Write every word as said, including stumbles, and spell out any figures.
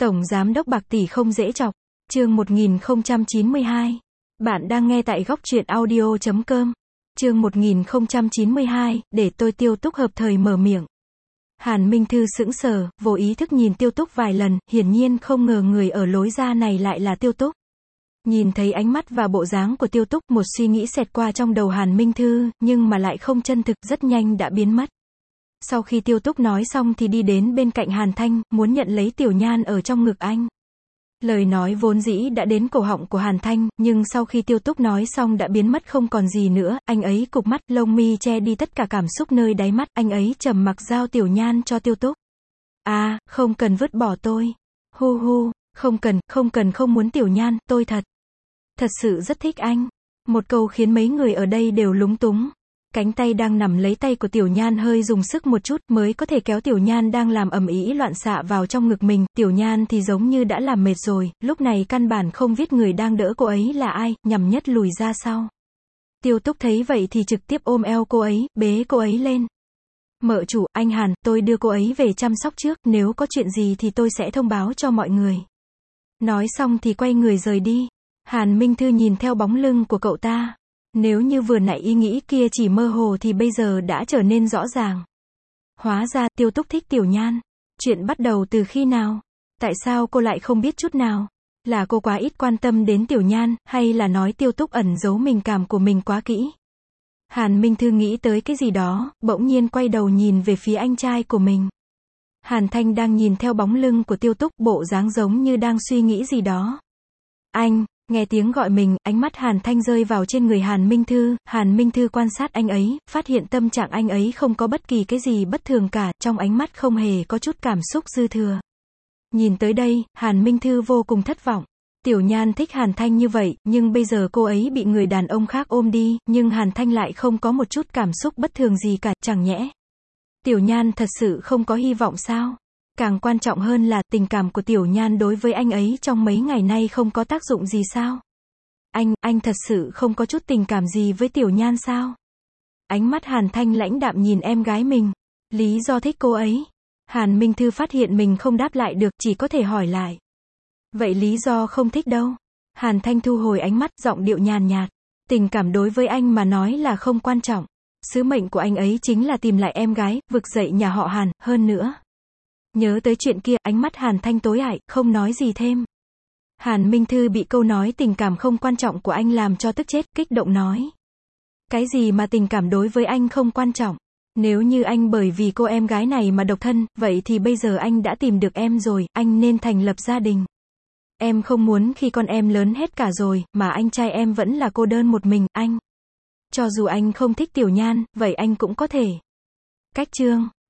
Tổng giám đốc bạc tỷ không dễ chọc. Chương một nghìn không trăm chín mươi hai. Bạn đang nghe tại góc truyện audio chấm com. Chương một nghìn không trăm chín mươi hai, để tôi Tiêu Túc hợp thời mở miệng. Hàn Minh Thư sững sờ, vô ý thức nhìn Tiêu Túc vài lần, hiển nhiên không ngờ người ở lối ra này lại là Tiêu Túc. Nhìn thấy ánh mắt và bộ dáng của Tiêu Túc, một suy nghĩ xẹt qua trong đầu Hàn Minh Thư, nhưng mà lại không chân thực, rất nhanh đã biến mất. Sau khi Tiêu Túc nói xong thì đi đến bên cạnh Hàn Thanh, muốn nhận lấy Tiểu Nhan ở trong ngực anh. Lời nói vốn dĩ đã đến cổ họng của Hàn Thanh, nhưng sau khi Tiêu Túc nói xong đã biến mất không còn gì nữa, anh ấy cụp mắt, lông mi che đi tất cả cảm xúc nơi đáy mắt, anh ấy trầm mặc giao Tiểu Nhan cho Tiêu Túc. À, không cần vứt bỏ tôi. Hu hu, không cần, không cần không muốn Tiểu Nhan, tôi thật. Thật sự rất thích anh. Một câu khiến mấy người ở đây đều lúng túng. Cánh tay đang nằm lấy tay của Tiểu Nhan hơi dùng sức một chút mới có thể kéo Tiểu Nhan đang làm ầm ĩ loạn xạ vào trong ngực mình. Tiểu Nhan thì giống như đã làm mệt rồi, lúc này căn bản không biết người đang đỡ cô ấy là ai, nhằm nhất lùi ra sau. Tiêu Túc thấy vậy thì trực tiếp ôm eo cô ấy, bế cô ấy lên. Mợ chủ, anh Hàn, tôi đưa cô ấy về chăm sóc trước, nếu có chuyện gì thì tôi sẽ thông báo cho mọi người. Nói xong thì quay người rời đi. Hàn Minh Thư nhìn theo bóng lưng của cậu ta. Nếu như vừa nãy ý nghĩ kia chỉ mơ hồ thì bây giờ đã trở nên rõ ràng. Hóa ra, Tiêu Túc thích Tiểu Nhan. Chuyện bắt đầu từ khi nào? Tại sao cô lại không biết chút nào? Là cô quá ít quan tâm đến Tiểu Nhan, hay là nói Tiêu Túc ẩn giấu tình cảm của mình quá kỹ? Hàn Minh Thư nghĩ tới cái gì đó, bỗng nhiên quay đầu nhìn về phía anh trai của mình. Hàn Thanh đang nhìn theo bóng lưng của Tiêu Túc, bộ dáng giống như đang suy nghĩ gì đó. Anh, nghe tiếng gọi mình, ánh mắt Hàn Thanh rơi vào trên người Hàn Minh Thư, Hàn Minh Thư quan sát anh ấy, phát hiện tâm trạng anh ấy không có bất kỳ cái gì bất thường cả, trong ánh mắt không hề có chút cảm xúc dư thừa. Nhìn tới đây, Hàn Minh Thư vô cùng thất vọng. Tiểu Nhan thích Hàn Thanh như vậy, nhưng bây giờ cô ấy bị người đàn ông khác ôm đi, nhưng Hàn Thanh lại không có một chút cảm xúc bất thường gì cả, chẳng nhẽ Tiểu Nhan thật sự không có hy vọng sao? Càng quan trọng hơn là tình cảm của Tiểu Nhan đối với anh ấy trong mấy ngày nay không có tác dụng gì sao? Anh, anh thật sự không có chút tình cảm gì với Tiểu Nhan sao? Ánh mắt Hàn Thanh lãnh đạm nhìn em gái mình. Lý do thích cô ấy. Hàn Minh Thư phát hiện mình không đáp lại được, chỉ có thể hỏi lại. Vậy lý do không thích đâu? Hàn Thanh thu hồi ánh mắt, giọng điệu nhàn nhạt. Tình cảm đối với anh mà nói là không quan trọng. Sứ mệnh của anh ấy chính là tìm lại em gái, vực dậy nhà họ Hàn, hơn nữa. Nhớ tới chuyện kia, ánh mắt Hàn Thanh tối ại, không nói gì thêm. Hàn Minh Thư bị câu nói tình cảm không quan trọng của anh làm cho tức chết, kích động nói. Cái gì mà tình cảm đối với anh không quan trọng? Nếu như anh bởi vì cô em gái này mà độc thân, vậy thì bây giờ anh đã tìm được em rồi, anh nên thành lập gia đình. Em không muốn khi con em lớn hết cả rồi, mà anh trai em vẫn là cô đơn một mình, anh. Cho dù anh không thích Tiểu Nhan, vậy anh cũng có thể. Cách chương.